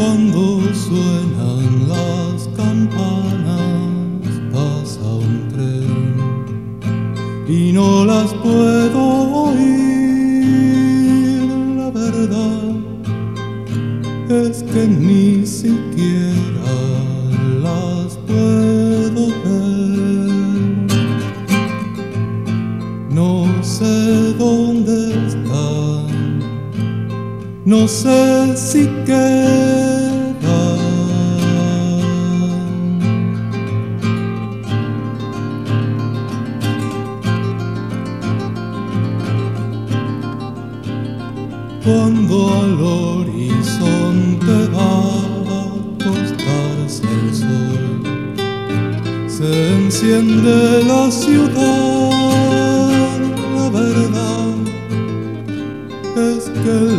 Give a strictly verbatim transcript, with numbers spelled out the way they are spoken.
Cuando suenan las campanas pasa un tren y no las puedo oír. La verdad es que ni siquiera las puedo ver. No sé dónde están, no sé si quedan. Cuando al horizonte va a acostarse el sol, se enciende la ciudad. La verdad es que